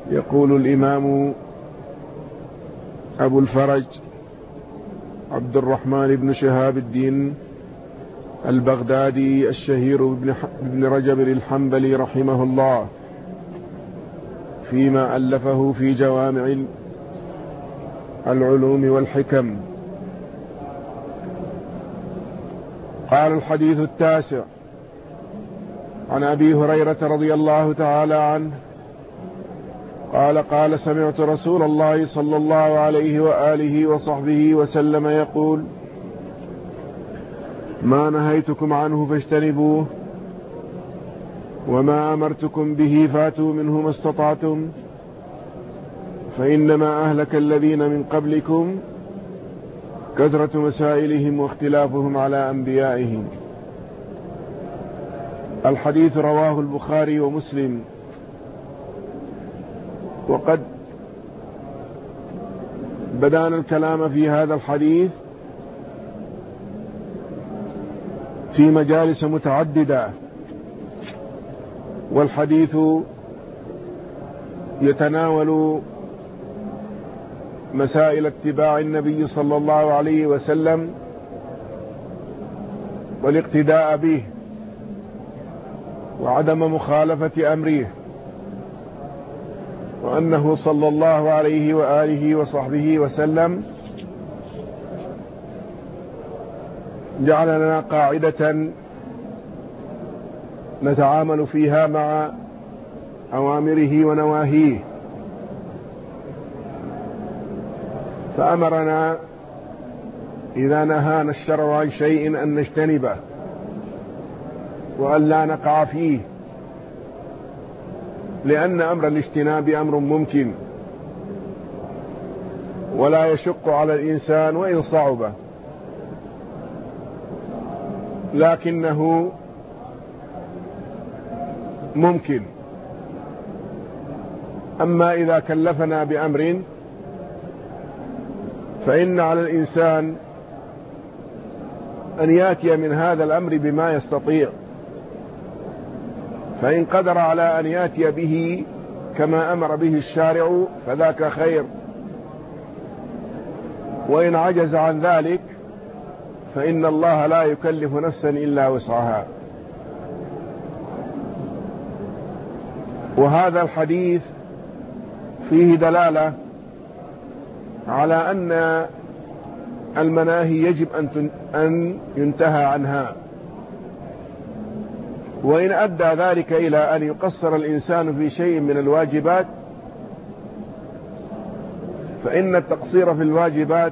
يقول الإمام أبو الفرج عبد الرحمن بن شهاب الدين البغدادي الشهير بن رجب الحنبلي رحمه الله فيما ألفه في جوامع العلوم والحكم. قال: الحديث التاسع عن أبي هريرة رضي الله تعالى عنه قال: قال: سمعت رسول الله صلى الله عليه وآله وصحبه وسلم يقول: ما نهيتكم عنه فاجتنبوه، وما أمرتكم به فاتوا منه ما استطعتم، فإنما أهلك الذين من قبلكم كثرة مسائلهم واختلافهم على أنبيائهم. الحديث رواه البخاري ومسلم. وقد بدأنا الكلام في هذا الحديث في مجالس متعددة، والحديث يتناول مسائل اتباع النبي صلى الله عليه وسلم والاقتداء به وعدم مخالفة أمره، وأنه صلى الله عليه وآله وصحبه وسلم جعل لنا قاعدة نتعامل فيها مع أوامره ونواهيه، فأمرنا إذا نهانا الشرع عن شيء أن نجتنبه وأن لا نقع فيه، لأن أمر الاجتناب أمر ممكن ولا يشق على الإنسان وإن صعب، لكنه ممكن. أما إذا كلفنا بأمر فإن على الإنسان أن يأتي من هذا الأمر بما يستطيع، فإن قدر على أن يأتي به كما أمر به الشارع فذاك خير، وإن عجز عن ذلك فإن الله لا يكلف نفسا إلا وسعها. وهذا الحديث فيه دلالة على أن المناهي يجب أن ينتهى عنها، وإن أدى ذلك إلى أن يقصر الإنسان في شيء من الواجبات فإن التقصير في الواجبات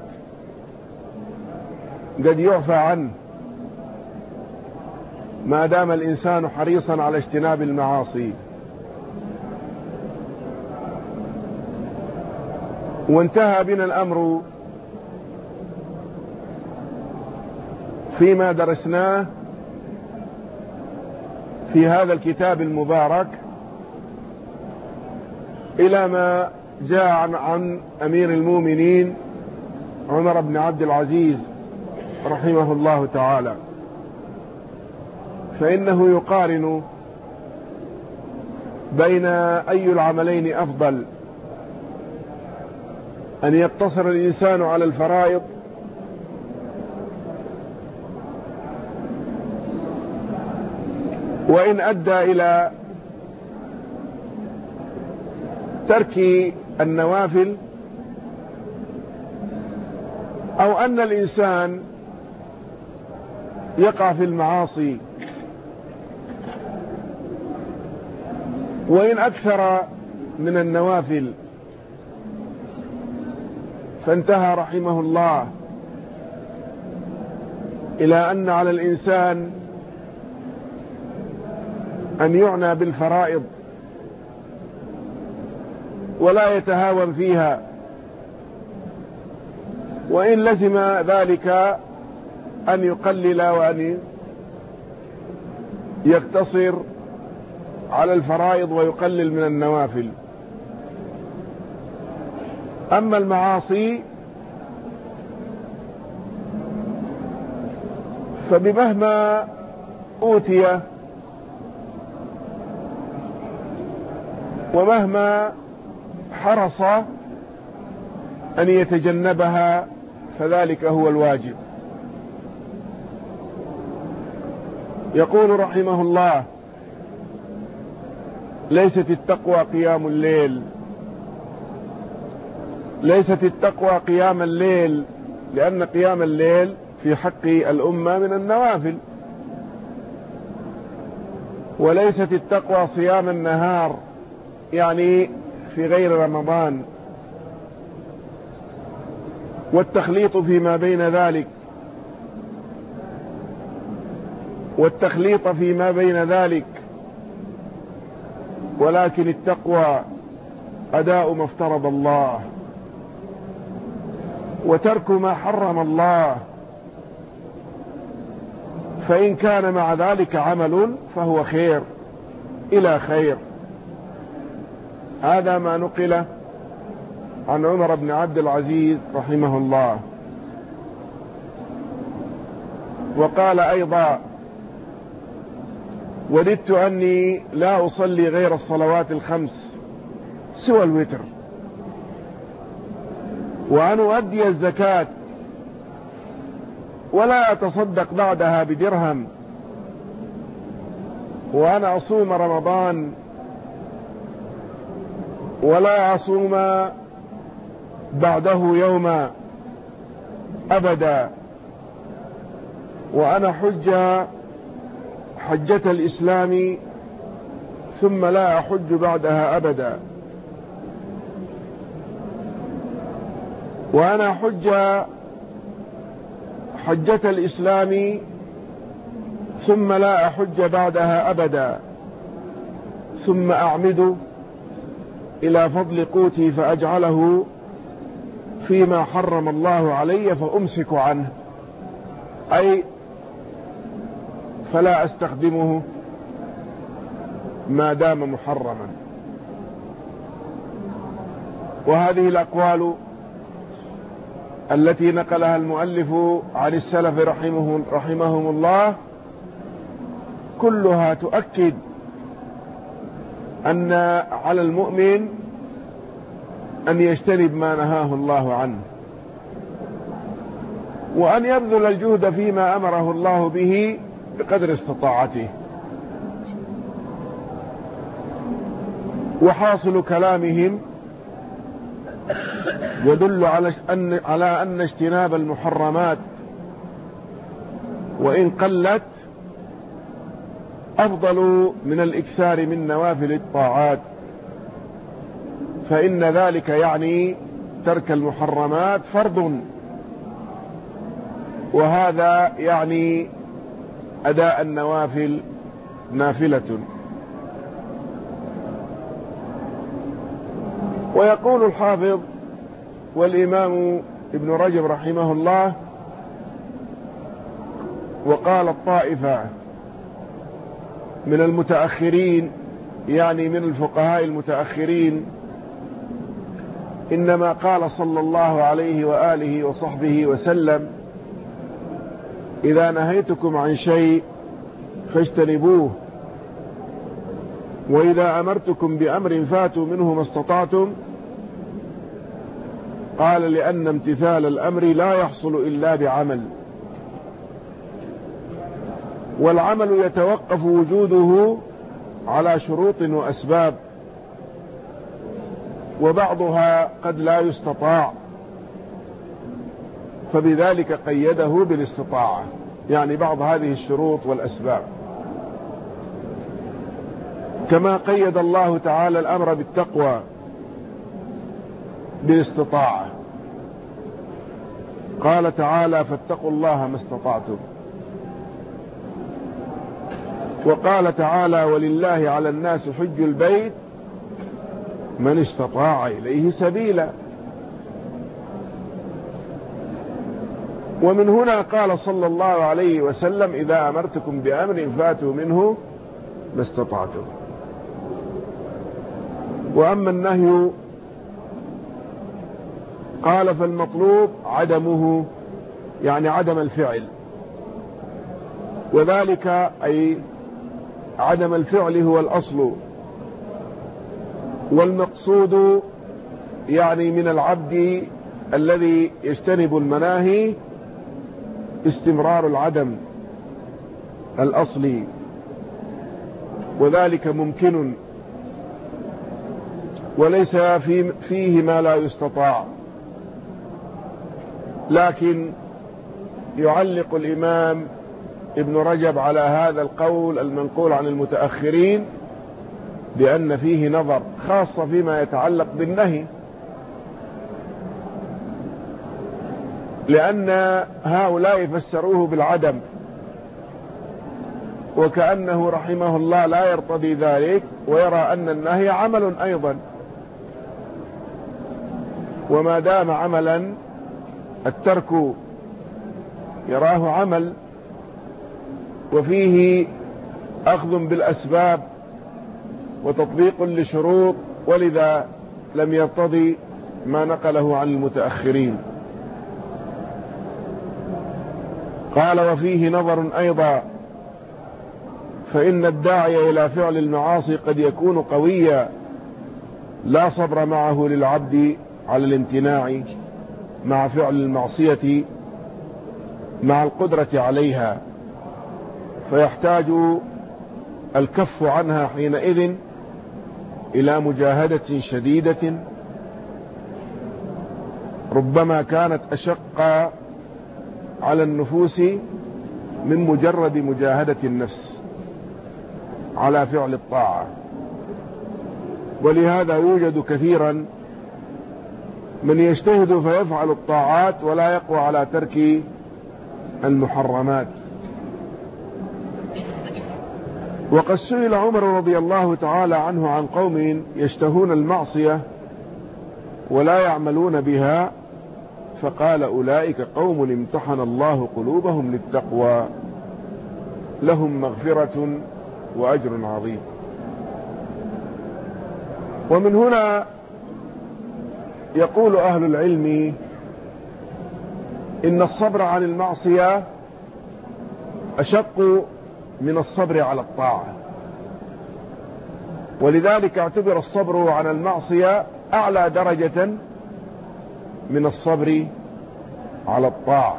قد يعفى عنه ما دام الإنسان حريصا على اجتناب المعاصي. وانتهى بنا الأمر فيما درسناه في هذا الكتاب المبارك إلى ما جاء عن أمير المؤمنين عمر بن عبد العزيز رحمه الله تعالى، فإنه يقارن بين أي العملين أفضل، أن يقتصر الإنسان على الفرائض وإن أدى إلى ترك النوافل، أو أن الإنسان يقع في المعاصي وإن أكثر من النوافل. فانتهى رحمه الله إلى أن على الإنسان أن يعنى بالفرائض ولا يتهاون فيها، وإن لزم ذلك أن يقلل وأن يقتصر على الفرائض ويقلل من النوافل. أما المعاصي فبمهما أوتي ومهما حرص أن يتجنبها فذلك هو الواجب. يقول رحمه الله: ليست التقوى قيام الليل، ليست التقوى قيام الليل، لأن قيام الليل في حق الأمة من النوافل، وليست التقوى صيام النهار، يعني في غير رمضان، والتخليط فيما بين ذلك، والتخليط فيما بين ذلك، ولكن التقوى أداء ما افترض الله وترك ما حرم الله، فإن كان مع ذلك عمل فهو خير إلى خير. هذا ما نقل عن عمر بن عبد العزيز رحمه الله. وقال أيضا: وددت أني لا أصلي غير الصلوات الخمس سوى الوتر، وأن أؤدي الزكاة ولا أتصدق بعدها بدرهم، وأن أصوم رمضان ولا أصوم بعده يوما أبدا، وأنا حجة الإسلام ثم لا أحج بعدها أبدا، وأنا حجة الإسلام ثم لا أحج بعدها أبدا، ثم أعمد إلى فضل قوتي فأجعله فيما حرم الله علي فأمسك عنه، أي فلا أستخدمه ما دام محرما. وهذه الأقوال التي نقلها المؤلف عن السلف رحمهم الله كلها تؤكد أن على المؤمن أن يجتنب ما نهاه الله عنه، وأن يبذل الجهد فيما أمره الله به بقدر استطاعته. وحاصل كلامهم يدل على أن اجتناب المحرمات وإن قلت أفضل من الإكثار من نوافل الطاعات، فإن ذلك يعني ترك المحرمات فرض، وهذا يعني أداء النوافل نافلة. ويقول الحافظ والإمام ابن رجب رحمه الله: وقال الطائفة من المتأخرين، يعني من الفقهاء المتأخرين، إنما قال صلى الله عليه وآله وصحبه وسلم: إذا نهيتكم عن شيء فاجتنبوه، وإذا أمرتكم بأمر فاتوا منه ما استطعتم. قال: لأن امتثال الأمر لا يحصل إلا بعمل، والعمل يتوقف وجوده على شروط وأسباب، وبعضها قد لا يستطاع، فبذلك قيده بالاستطاعة، يعني بعض هذه الشروط والأسباب، كما قيد الله تعالى الأمر بالتقوى بالاستطاعة. قال تعالى: فاتقوا الله ما استطعتم. وقال تعالى: ولله على الناس حج البيت من استطاع إليه سبيلا. ومن هنا قال صلى الله عليه وسلم: إذا أمرتكم بأمر فاتوا منه ما استطعتم. وأما النهي قال: فالمطلوب عدمه، يعني عدم الفعل، وذلك أي عدم الفعل هو الأصل، والمقصود يعني من العبد الذي يجتنب المناهي استمرار العدم الأصلي، وذلك ممكن وليس فيه ما لا يستطاع. لكن يعلق الإمام ابن رجب على هذا القول المنقول عن المتأخرين بأن فيه نظر، خاصة فيما يتعلق بالنهي، لأن هؤلاء فسروه بالعدم، وكأنه رحمه الله لا يرتضي ذلك، ويرى أن النهي عمل أيضا، وما دام عملا الترك يراه عمل، وفيه أخذ بالأسباب وتطبيق لشروط، ولذا لم يرتضي ما نقله عن المتأخرين. قال: وفيه نظر أيضا، فإن الداعي إلى فعل المعاصي قد يكون قويا لا صبر معه للعبد على الامتناع مع فعل المعصية مع القدرة عليها، فيحتاج الكف عنها حينئذ إلى مجاهدة شديدة ربما كانت أشق على النفوس من مجرد مجاهدة النفس على فعل الطاعة. ولهذا يوجد كثيرا من يجتهد فيفعل الطاعات ولا يقوى على ترك المحرمات. وقد سئل عمر رضي الله تعالى عنه عن قوم يشتهون المعصية ولا يعملون بها، فقال: أولئك قوم امتحن الله قلوبهم للتقوى لهم مغفرة وأجر عظيم. ومن هنا يقول أهل العلم إن الصبر عن المعصية أشق من الصبر على الطاعة، ولذلك اعتبر الصبر عن المعصية أعلى درجة من الصبر على الطاعة.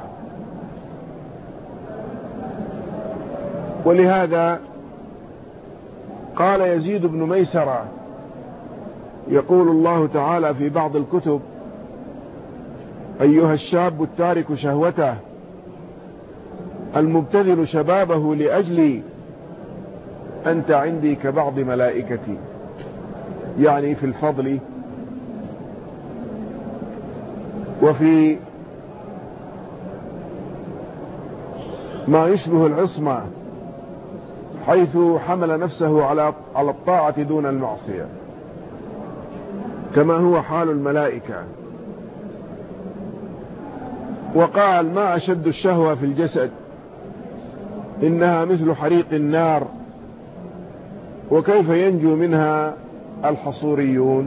ولهذا قال يزيد بن ميسرة، يقول الله تعالى في بعض الكتب: أيها الشاب التارك شهوته المبتذل شبابه لأجلي أنت عندي كبعض ملائكتي، يعني في الفضل وفي ما يشبه العصمة، حيث حمل نفسه على الطاعة دون المعصية كما هو حال الملائكة. وقال: ما أشد الشهوة في الجسد، إنها مثل حريق النار، وكيف ينجو منها الحصوريون.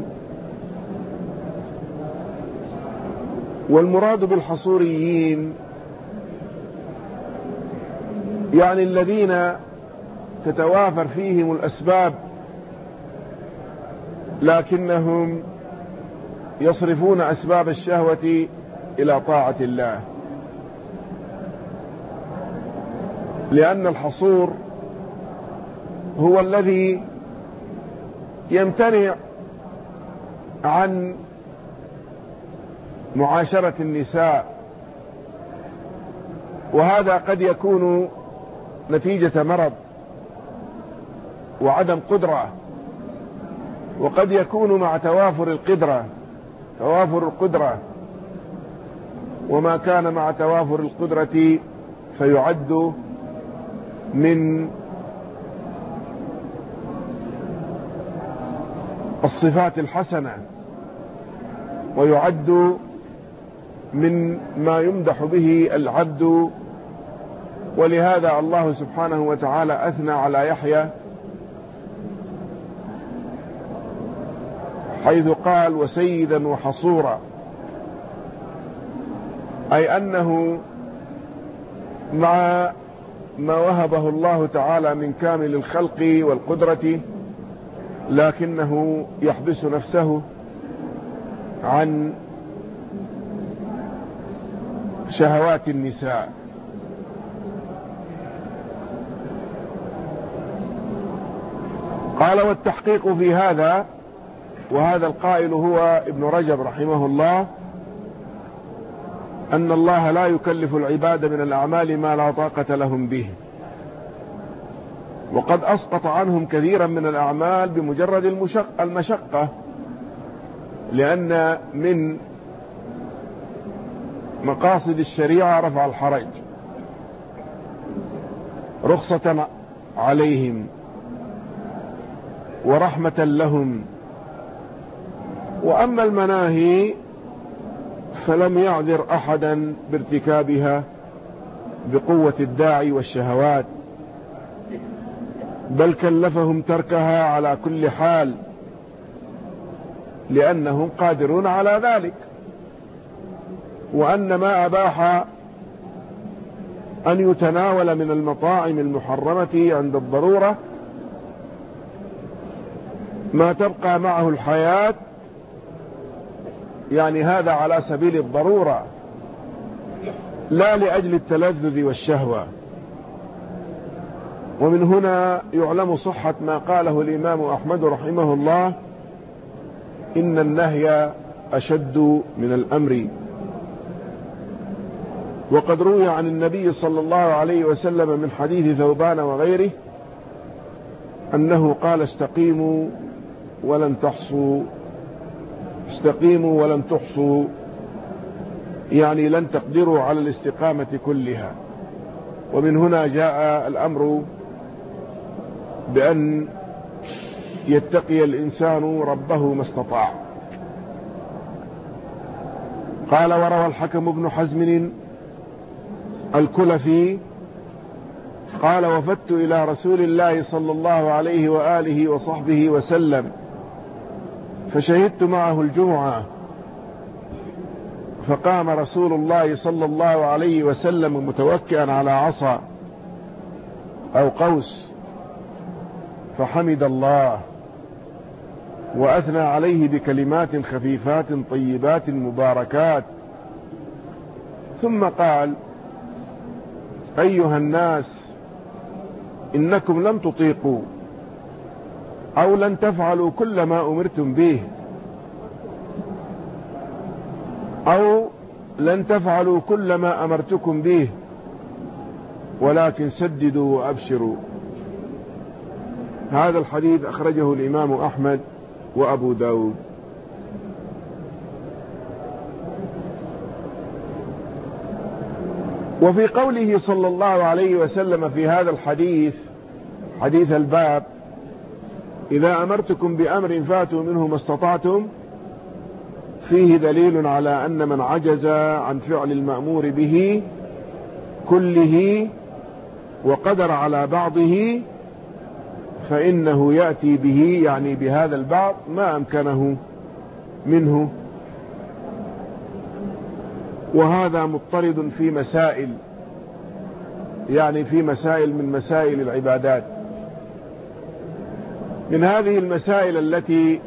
والمراد بالحصوريين يعني الذين تتوافر فيهم الأسباب لكنهم يصرفون أسباب الشهوة إلى طاعة الله، لأن الحصور هو الذي يمتنع عن معاشرة النساء، وهذا قد يكون نتيجة مرض وعدم قدرة، وقد يكون مع توافر القدرة، وما كان مع توافر القدرة فيعد من الصفات الحسنة، ويعد من ما يمدح به العبد. ولهذا الله سبحانه وتعالى أثنى على يحيى حيث قال: وسيدا وحصورا، أي أنه مع ما وهبه الله تعالى من كامل الخلق والقدرة، لكنه يحبس نفسه عن شهوات النساء. قال: والتحقيق في هذا، وهذا القائل هو ابن رجب رحمه الله، أن الله لا يكلف العباد من الأعمال ما لا طاقة لهم به، وقد أسقط عنهم كثيرا من الأعمال بمجرد المشقة، لأن من مقاصد الشريعة رفع الحرج رخصة عليهم ورحمة لهم. وأما المناهي فلم يعذر أحدا بارتكابها بقوة الداعي والشهوات، بل كلفهم تركها على كل حال لأنهم قادرون على ذلك. وأن ما أباح أن يتناول من المطاعم المحرمة عند الضرورة ما تبقى معه الحياة، يعني هذا على سبيل الضرورة لا لأجل التلذذ والشهوة. ومن هنا يعلم صحة ما قاله الإمام أحمد رحمه الله: إن النهي أشد من الأمر. وقد روي عن النبي صلى الله عليه وسلم من حديث ثوبان وغيره أنه قال: استقيموا ولن تحصوا، استقيموا ولن تحصوا، يعني لن تقدروا على الاستقامة كلها. ومن هنا جاء الأمر بأن يتقي الإنسان ربه ما استطاع. قال: وروى الحكم بن حزم الكلفي قال: وفدت إلى رسول الله صلى الله عليه وآله وصحبه وسلم فشهدت معه الجمعة، فقام رسول الله صلى الله عليه وسلم متوكئا على عصا أو قوس، فحمد الله وأثنى عليه بكلمات خفيفات طيبات مباركات، ثم قال: أيها الناس، إنكم لن تطيقوا أو لن تفعلوا كل ما أمرتم به، أو لن تفعلوا كل ما أمرتكم به، ولكن سددوا وأبشروا. هذا الحديث أخرجه الإمام أحمد وأبو داود. وفي قوله صلى الله عليه وسلم في هذا الحديث، حديث الباب: إذا أمرتكم بأمر فاتوا منه ما استطعتم، فيه دليل على أن من عجز عن فعل المأمور به كله وقدر على بعضه فإنه يأتي به، يعني بهذا البعض، ما أمكنه منه. وهذا مضطرد في مسائل، يعني في مسائل من مسائل العبادات. من هذه المسائل التي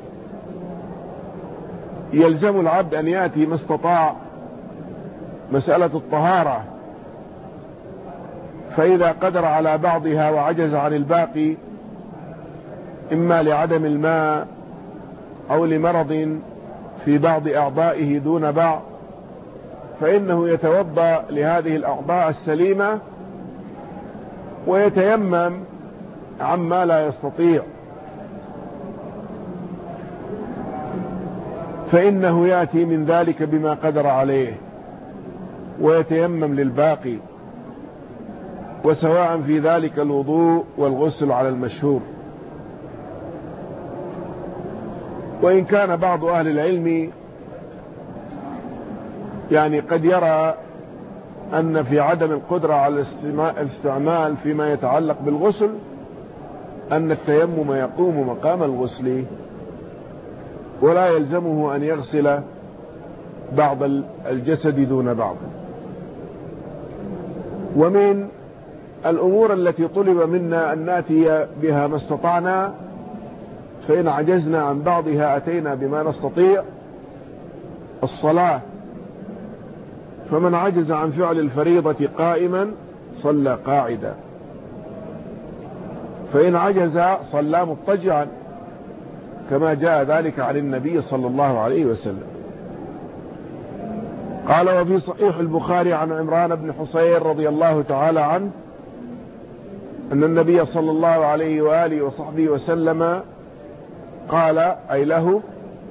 يلزم العبد أن يأتي ما استطاع مسألة الطهارة، فإذا قدر على بعضها وعجز عن الباقي، إما لعدم الماء أو لمرض في بعض أعضائه دون بعض، فإنه يتوضأ لهذه الأعضاء السليمة ويتيمم عما لا يستطيع، فإنه يأتي من ذلك بما قدر عليه ويتيمم للباقي، وسواء في ذلك الوضوء والغسل على المشهور. وإن كان بعض أهل العلم يعني قد يرى أن في عدم القدرة على الاستعمال فيما يتعلق بالغسل أن التيمم يقوم مقام الغسل، ولا يلزمه أن يغسل بعض الجسد دون بعض. ومن الأمور التي طلب منا أن نأتي بها ما استطعنا، فإن عجزنا عن بعضها أتينا بما نستطيع، الصلاة، فمن عجز عن فعل الفريضة قائما صلى قاعدا، فإن عجز صلى مضطجعا كما جاء ذلك عن النبي صلى الله عليه وسلم. قال: وفي صحيح البخاري عن عمران بن حصين رضي الله تعالى عنه أن النبي صلى الله عليه وآله وصحبه وسلم قال أي له: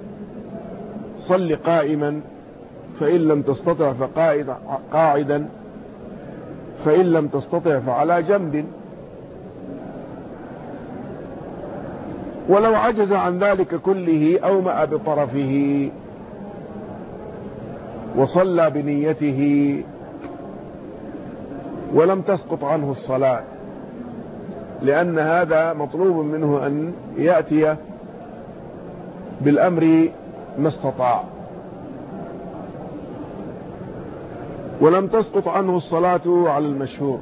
صل قائما فإن لم تستطع فقاعدا فإن لم تستطع فعلى جنب. ولو عجز عن ذلك كله أومأ بطرفه وصلى بنيته ولم تسقط عنه الصلاة، لأن هذا مطلوب منه أن يأتي بالأمر ما استطاع. ولم تسقط عنه الصلاة على المشهور.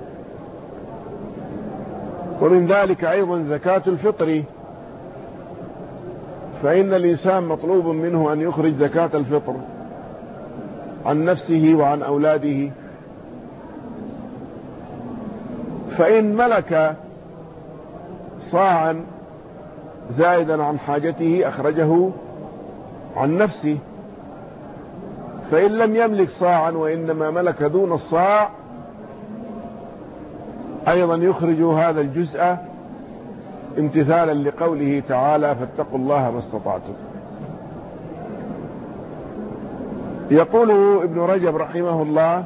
ومن ذلك أيضا زكاة الفطر، فإن الإنسان مطلوب منه أن يخرج زكاة الفطر عن نفسه وعن أولاده، فإن ملك صاعا زائدا عن حاجته أخرجه عن نفسه، فإن لم يملك صاعا وإنما ملك دون الصاع أيضا يخرج هذا الجزء امتثالا لقوله تعالى: فاتقوا الله ما استطعتم. يقول ابن رجب رحمه الله: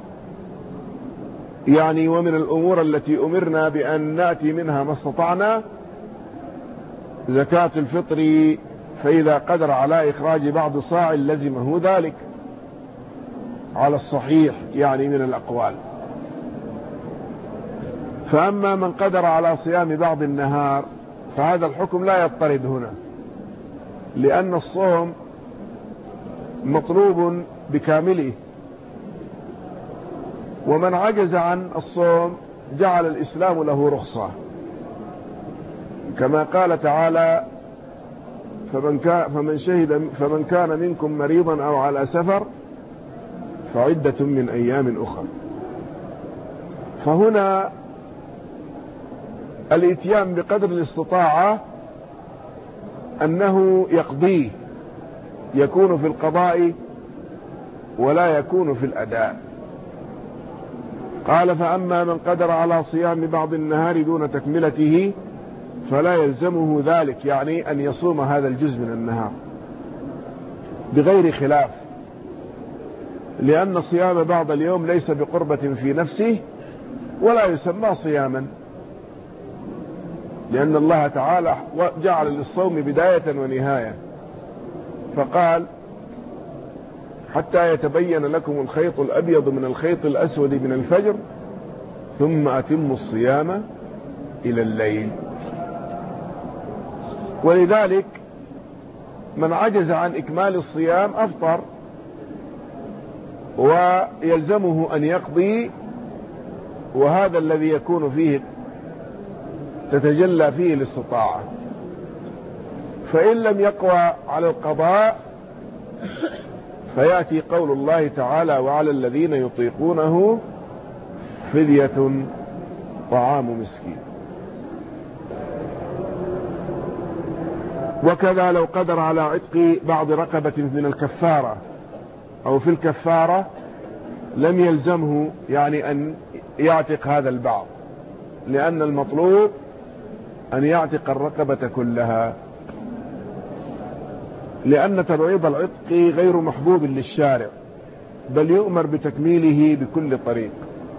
يعني ومن الأمور التي أمرنا بأن نأتي منها ما استطعنا زكاة الفطر، فإذا قدر على إخراج بعض صاع لزمه ذلك على الصحيح يعني من الأقوال. فأما من قدر على صيام بعض النهار فهذا الحكم لا يضطرد هنا، لأن الصوم مطلوب بكامله، ومن عجز عن الصوم جعل الإسلام له رخصة، كما قال تعالى: فمن كان منكم مريضا أو على سفر فعدة من أيام أخرى. فهنا الاتيان بقدر الاستطاعة أنه يقضيه، يكون في القضاء ولا يكون في الأداء. قال: فأما من قدر على صيام بعض النهار دون تكملته فلا يلزمه ذلك، يعني أن يصوم هذا الجزء من النهار بغير خلاف، لأن صيام بعض اليوم ليس بقربة في نفسه ولا يسمى صياما، لأن الله تعالى جعل للصوم بداية ونهاية، فقال: حتى يتبين لكم الخيط الأبيض من الخيط الأسود من الفجر ثم أتموا الصيام إلى الليل. ولذلك من عجز عن إكمال الصيام أفطر، ويلزمه أن يقضي، وهذا الذي يكون فيه تتجلى فيه الاستطاعة. فإن لم يقوى على القضاء فيأتي قول الله تعالى: وعلى الذين يطيقونه فدية طعام مسكين. وكذا لو قدر على عتق بعض رقبة من الكفارة أو في الكفارة لم يلزمه يعني أن يعتق هذا البعض، لأن المطلوب أن يعتق الرقبة كلها، لأن تبعيض العتق غير محبوب للشارع، بل يؤمر بتكميله بكل طريق.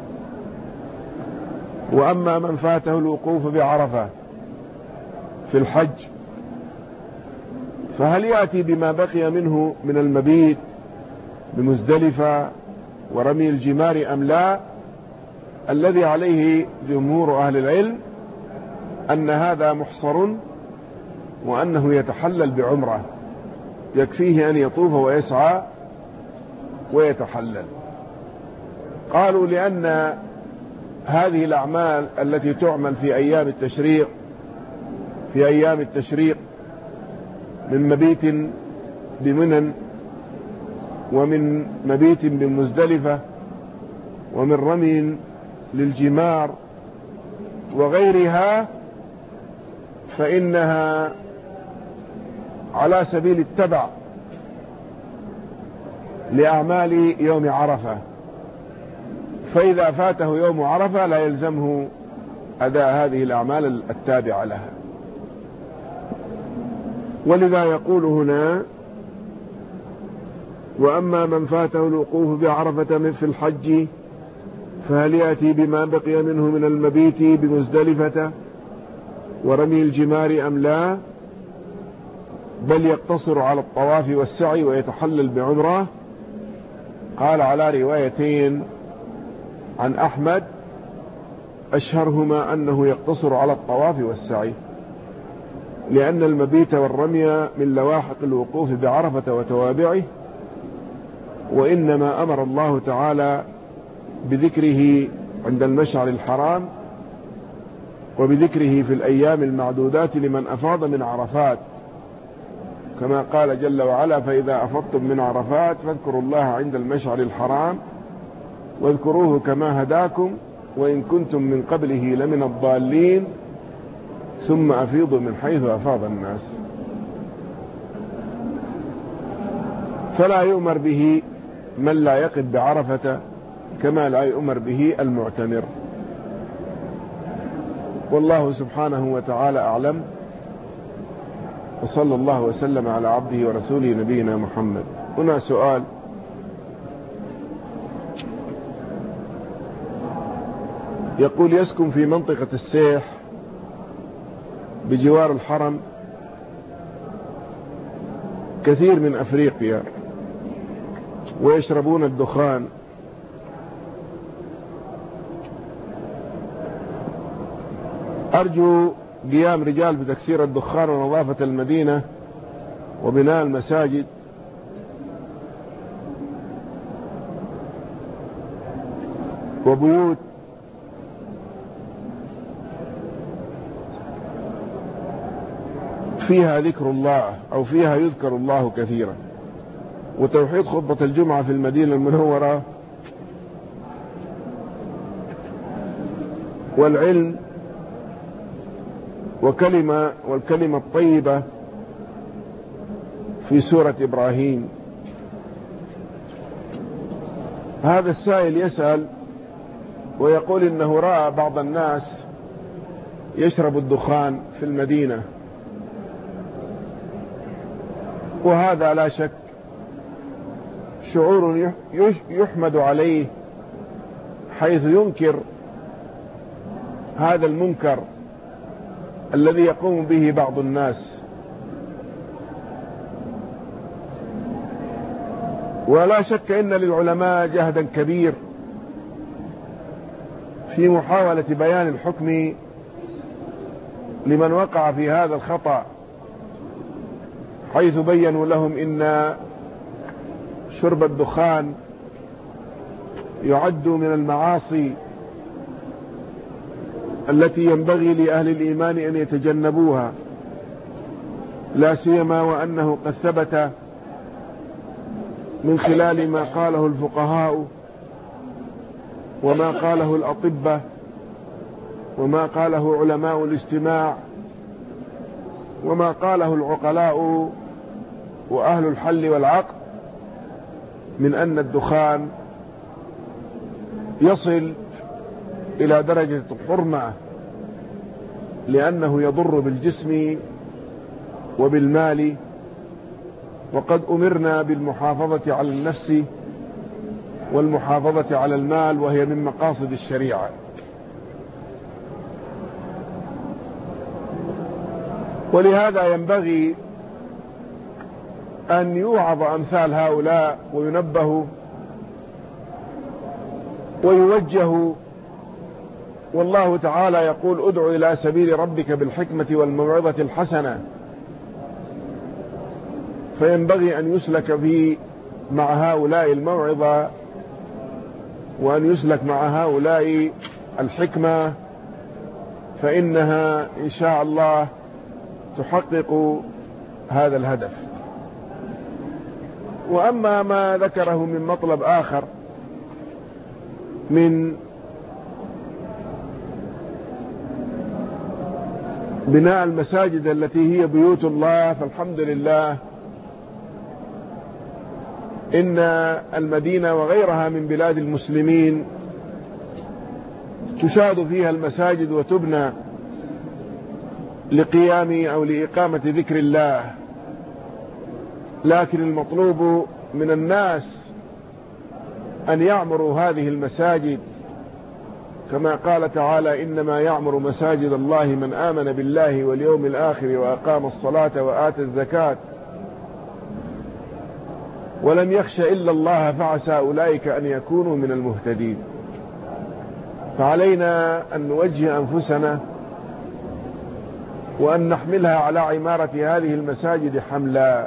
وأما من فاته الوقوف بعرفة في الحج فهل يأتي بما بقي منه من المبيت بمزدلفة ورمي الجمار أم لا؟ الذي عليه جمهور أهل العلم أن هذا محصر، وأنه يتحلل بعمرة، يكفيه أن يطوف ويسعى ويتحلل. قالوا لأن هذه الأعمال التي تعمل في أيام التشريق من مبيت بمنى ومن مبيت بمزدلفة ومن رمي للجمار وغيرها، فإنها على سبيل التبع لأعمال يوم عرفة، فإذا فاته يوم عرفة لا يلزمه أداء هذه الأعمال التابعة لها. ولذا يقول هنا: وأما من فاته الوقوف بعرفة في الحج فهل يأتي بما بقي منه من المبيت بمزدلفة ورمي الجمار أم لا، بل يقتصر على الطواف والسعي ويتحلل بعمره؟ قال على روايتين عن أحمد أشهرهما أنه يقتصر على الطواف والسعي، لأن المبيت والرمي من لواحق الوقوف بعرفة وتوابعه، وإنما أمر الله تعالى بذكره عند المشعر الحرام وبذكره في الأيام المعدودات لمن أفاض من عرفات، كما قال جل وعلا: فإذا أفضتم من عرفات فاذكروا الله عند المشعر الحرام واذكروه كما هداكم وإن كنتم من قبله لمن الضالين ثم أفيضوا من حيث أفاض الناس. فلا يؤمر به من لا يقف بعرفة كما لا يؤمر به المعتمر. والله سبحانه وتعالى أعلم، وصلى الله وسلم على عبده ورسوله نبينا محمد. هنا سؤال: يقول: يسكن في منطقة السيح بجوار الحرم كثير من أفريقيا ويشربون الدخان، أرجو قيام رجال بتكسير الدخان ونظافة المدينة وبناء المساجد وبيوت فيها ذكر الله أو فيها يذكر الله كثيرا، وتوحيد خطبة الجمعة في المدينة المنورة، والعلم والكلمة الطيبة في سورة إبراهيم. هذا السائل يسأل ويقول إنه رأى بعض الناس يشرب الدخان في المدينة، وهذا لا شك شعور يحمد عليه، حيث ينكر هذا المنكر الذي يقوم به بعض الناس. ولا شك إن للعلماء جهدا كبير في محاولة بيان الحكم لمن وقع في هذا الخطأ، حيث بينوا لهم إن شرب الدخان يعد من المعاصي التي ينبغي لأهل الإيمان أن يتجنبوها، لا سيما وأنه قد ثبت من خلال ما قاله الفقهاء وما قاله الأطباء وما قاله علماء الاجتماع وما قاله العقلاء وأهل الحل والعقد، من أن الدخان يصل إلى درجة الحرمة، لأنه يضر بالجسم وبالمال، وقد أمرنا بالمحافظة على النفس والمحافظة على المال، وهي من مقاصد الشريعة. ولهذا ينبغي أن يوعظ أمثال هؤلاء وينبهوا ويوجهوا. والله تعالى يقول: ادع إلى سبيل ربك بالحكمة والموعظة الحسنة، فينبغي أن يسلك مع هؤلاء الموعظة، وأن يسلك مع هؤلاء الحكمة، فإنها إن شاء الله تحقق هذا الهدف. وأما ما ذكره من مطلب آخر من بناء المساجد التي هي بيوت الله، فالحمد لله إن المدينة وغيرها من بلاد المسلمين تشاد فيها المساجد وتبنى لقيام أو لإقامة ذكر الله، لكن المطلوب من الناس أن يعمروا هذه المساجد، كما قال تعالى: إنما يعمر مساجد الله من آمن بالله واليوم الآخر وأقام الصلاة وآتى الزكاة ولم يخش إلا الله فعسى أولئك أن يكونوا من المهتدين. فعلينا أن نوجه أنفسنا وأن نحملها على عمارة هذه المساجد حملا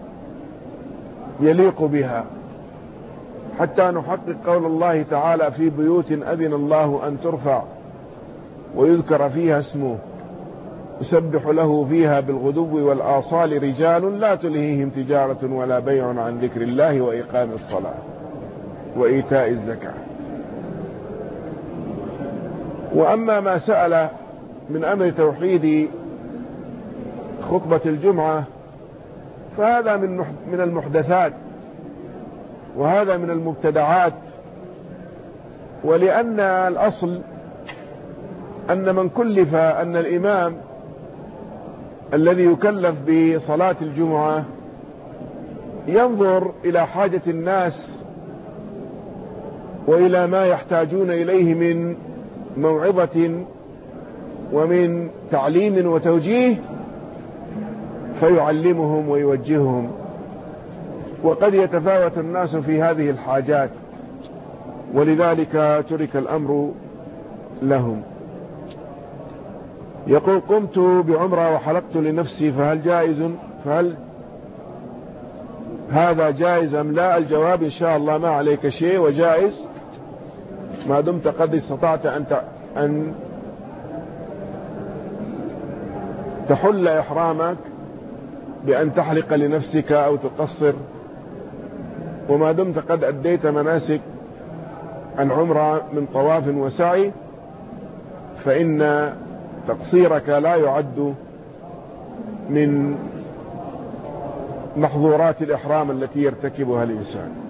يليق بها، حتى نحقق قول الله تعالى: في بيوت أذن الله أن ترفع ويذكر فيها اسمه يسبح له فيها بالغدو والآصال رجال لا تلهيهم تجارة ولا بيع عن ذكر الله وإقام الصلاة وإيتاء الزكاة. وأما ما سأل من أمر توحيد خطبة الجمعة فهذا من المحدثات، وهذا من المبتدعات، ولأن الأصل أن من كلف أن الإمام الذي يكلف بصلاة الجمعة ينظر إلى حاجة الناس وإلى ما يحتاجون إليه من موعظة ومن تعليم وتوجيه فيعلمهم ويوجههم، وقد يتفاوت الناس في هذه الحاجات، ولذلك ترك الأمر لهم. يقول: قمت بعمرة وحلقت لنفسي فهل هذا جائز أم لا؟ الجواب: إن شاء الله ما عليك شيء وجائز ما دمت قد استطعت أن تحل إحرامك بأن تحلق لنفسك أو تقصر، وما دمت قد أديت مناسك العمرة من طواف وسعي فإن تقصيرك لا يعد من محظورات الإحرام التي يرتكبها الإنسان.